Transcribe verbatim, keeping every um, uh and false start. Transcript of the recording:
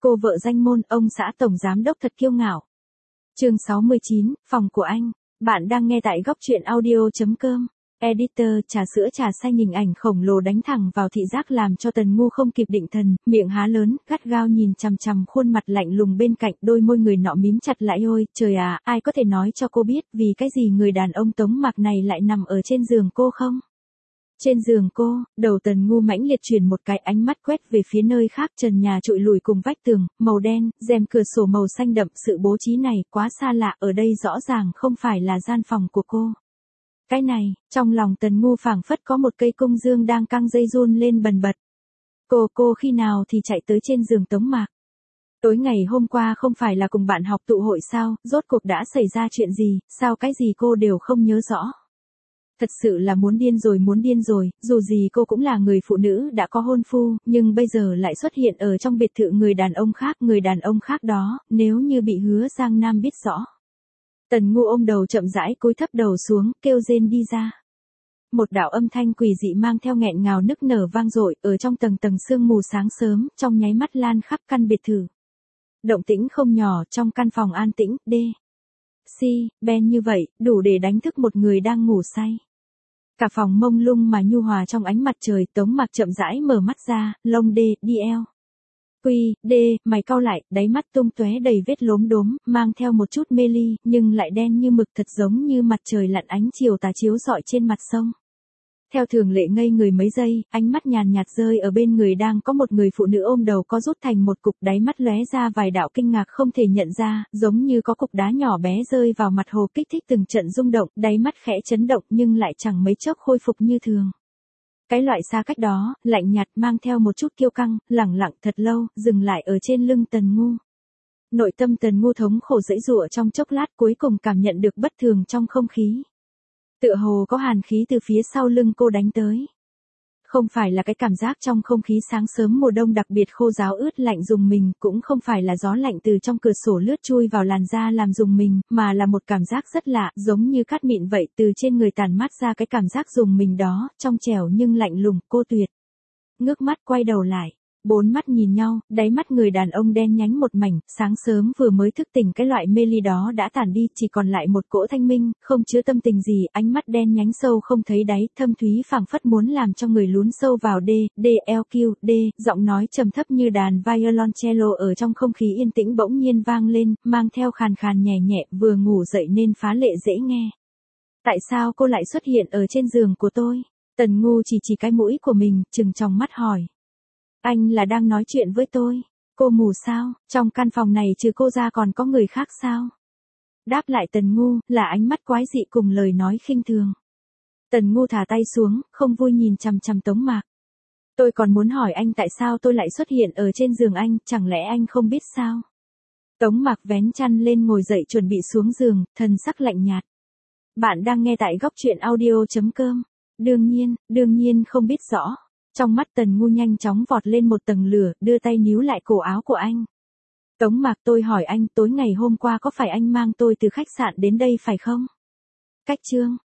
Cô vợ danh môn, ông xã tổng giám đốc thật kiêu ngạo. Chương sáu mươi chín, phòng của anh. Bạn đang nghe tại góc truyện audio chấm com. Editor, trà sữa trà xanh hình ảnh khổng lồ đánh thẳng vào thị giác làm cho Tần Ngu không kịp định thần, miệng há lớn, gắt gao nhìn chằm chằm khuôn mặt lạnh lùng bên cạnh, đôi môi người nọ mím chặt lại. Ôi, trời à, ai có thể nói cho cô biết vì cái gì người đàn ông Tống Mạc này lại nằm ở trên giường cô không? Trên giường cô, đầu Tần Ngu mãnh liệt chuyển một cái, ánh mắt quét về phía nơi khác, trần nhà trụi lùi cùng vách tường, màu đen, rèm cửa sổ màu xanh đậm, sự bố trí này quá xa lạ, ở đây rõ ràng không phải là gian phòng của cô. Cái này, trong lòng Tần Ngu phảng phất có một cây cung dương đang căng dây run lên bần bật. Cô cô khi nào thì chạy tới trên giường Tống Mạc? Tối ngày hôm qua không phải là cùng bạn học tụ hội sao, rốt cuộc đã xảy ra chuyện gì, sao cái gì cô đều không nhớ rõ. Thật sự là muốn điên rồi muốn điên rồi, dù gì cô cũng là người phụ nữ đã có hôn phu, nhưng bây giờ lại xuất hiện ở trong biệt thự người đàn ông khác, người đàn ông khác đó, nếu như bị Hứa Giang Nam biết rõ. Tần Ngu ôm đầu chậm rãi cúi thấp đầu xuống, kêu rên đi ra. Một đạo âm thanh quỷ dị mang theo nghẹn ngào nức nở vang dội, ở trong tầng tầng sương mù sáng sớm, trong nháy mắt lan khắp căn biệt thự. Động tĩnh không nhỏ, trong căn phòng an tĩnh, D. Si, Ben như vậy, đủ để đánh thức một người đang ngủ say. Cả phòng mông lung mà nhu hòa trong ánh mặt trời, Tống Mạc chậm rãi mở mắt ra, lông D, đi eo. Quy, D, mày cau lại, đáy mắt tung tóe đầy vết lốm đốm, mang theo một chút mê ly, nhưng lại đen như mực, thật giống như mặt trời lặn ánh chiều tà chiếu rọi trên mặt sông. Theo thường lệ ngây người mấy giây, ánh mắt nhàn nhạt rơi ở bên người đang có một người phụ nữ ôm đầu co rút thành một cục, đáy mắt lóe ra vài đạo kinh ngạc không thể nhận ra, giống như có cục đá nhỏ bé rơi vào mặt hồ kích thích từng trận rung động, đáy mắt khẽ chấn động nhưng lại chẳng mấy chốc khôi phục như thường. Cái loại xa cách đó, lạnh nhạt mang theo một chút kiêu căng, lẳng lặng thật lâu, dừng lại ở trên lưng Tần Ngu. Nội tâm Tần Ngu thống khổ giãy giụa trong chốc lát, cuối cùng cảm nhận được bất thường trong không khí. Tựa hồ có hàn khí từ phía sau lưng cô đánh tới. Không phải là cái cảm giác trong không khí sáng sớm mùa đông đặc biệt khô ráo ướt lạnh rùng mình, cũng không phải là gió lạnh từ trong cửa sổ lướt chui vào làn da làm rùng mình, mà là một cảm giác rất lạ, giống như cát mịn vậy, từ trên người tản mát ra cái cảm giác rùng mình đó, trong trẻo nhưng lạnh lùng. Cô tuyệt. Ngước mắt quay đầu lại. Bốn mắt nhìn nhau, đáy mắt người đàn ông đen nhánh một mảnh, sáng sớm vừa mới thức tỉnh cái loại mê ly đó đã tản đi, chỉ còn lại một cỗ thanh minh, không chứa tâm tình gì, ánh mắt đen nhánh sâu không thấy đáy, thâm thúy phảng phất muốn làm cho người lún sâu vào. D, D, L, Q, D, giọng nói trầm thấp như đàn violoncello ở trong không khí yên tĩnh bỗng nhiên vang lên, mang theo khàn khàn nhẹ nhẹ, vừa ngủ dậy nên phá lệ dễ nghe. Tại sao cô lại xuất hiện ở trên giường của tôi? Tần Ngu chỉ chỉ cái mũi của mình, trừng tròng mắt hỏi. Anh là đang nói chuyện với tôi. Cô mù sao, trong căn phòng này trừ cô ra còn có người khác sao? Đáp lại Tần Ngu, là ánh mắt quái dị cùng lời nói khinh thường. Tần Ngu thả tay xuống, không vui nhìn chằm chằm Tống Mạc. Tôi còn muốn hỏi anh tại sao tôi lại xuất hiện ở trên giường anh, chẳng lẽ anh không biết sao? Tống Mạc vén chăn lên ngồi dậy chuẩn bị xuống giường, thần sắc lạnh nhạt. Bạn đang nghe tại góc truyện audio chấm com. Đương nhiên, đương nhiên không biết rõ. Trong mắt Tần Ngu nhanh chóng vọt lên một tầng lửa, đưa tay níu lại cổ áo của anh. Tống Mạc, tôi hỏi anh, tối ngày hôm qua có phải anh mang tôi từ khách sạn đến đây phải không? Cách chương,